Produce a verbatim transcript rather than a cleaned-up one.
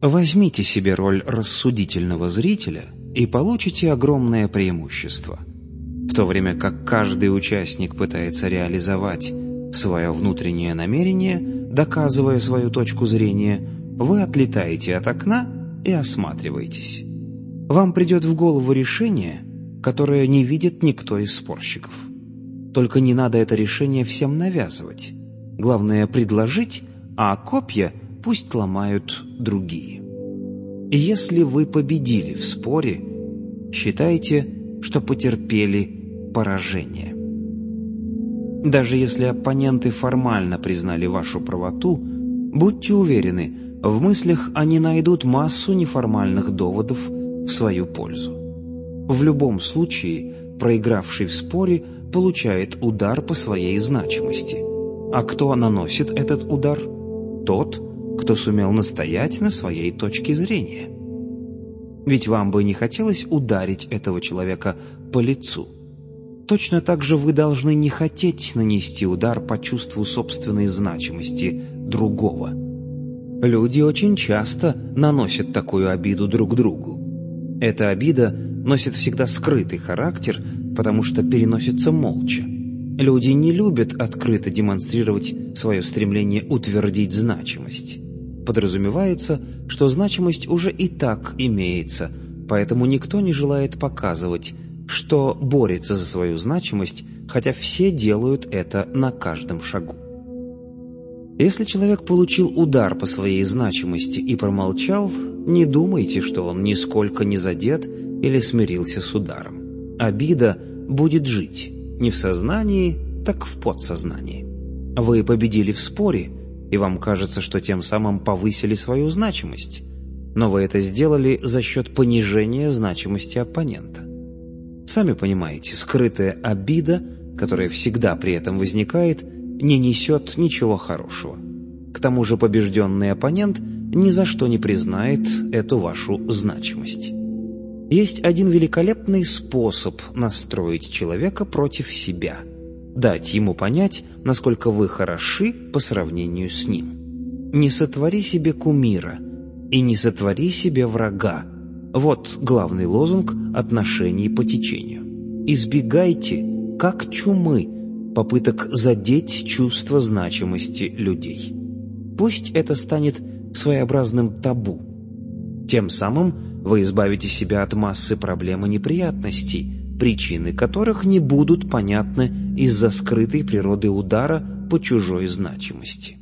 Возьмите себе роль рассудительного зрителя и получите огромное преимущество. В то время как каждый участник пытается реализовать свое внутреннее намерение, доказывая свою точку зрения, вы отлетаете от окна и осматриваетесь. Вам придет в голову решение, которое не видит никто из спорщиков. Только не надо это решение всем навязывать. Главное — предложить, а копья пусть ломают другие. И если вы победили в споре, считайте, что потерпели поражение. Даже если оппоненты формально признали вашу правоту, будьте уверены, в мыслях они найдут массу неформальных доводов в свою пользу. В любом случае, проигравший в споре получает удар по своей значимости. А кто наносит этот удар? Тот, кто сумел настоять на своей точке зрения. Ведь вам бы не хотелось ударить этого человека по лицу. Точно так же вы должны не хотеть нанести удар по чувству собственной значимости другого. Люди очень часто наносят такую обиду друг другу. Эта обида носит всегда скрытый характер, потому что переносится молча. Люди не любят открыто демонстрировать свое стремление утвердить значимость. Подразумевается, что значимость уже и так имеется, поэтому никто не желает показывать, что борется за свою значимость, хотя все делают это на каждом шагу. Если человек получил удар по своей значимости и промолчал, не думайте, что он нисколько не задет или смирился с ударом. Обида будет жить не в сознании, так в подсознании. Вы победили в споре, и вам кажется, что тем самым повысили свою значимость, но вы это сделали за счет понижения значимости оппонента. Сами понимаете, скрытая обида, которая всегда при этом возникает, не несет ничего хорошего. К тому же побежденный оппонент ни за что не признает эту вашу значимость. Есть один великолепный способ настроить человека против себя, дать ему понять, насколько вы хороши по сравнению с ним. Не сотвори себе кумира и не сотвори себе врага. Вот главный лозунг отношений по течению. Избегайте, как чумы, попыток задеть чувство значимости людей. Пусть это станет своеобразным табу. Тем самым вы избавите себя от массы проблем и неприятностей, причины которых не будут понятны из-за скрытой природы удара по чужой значимости.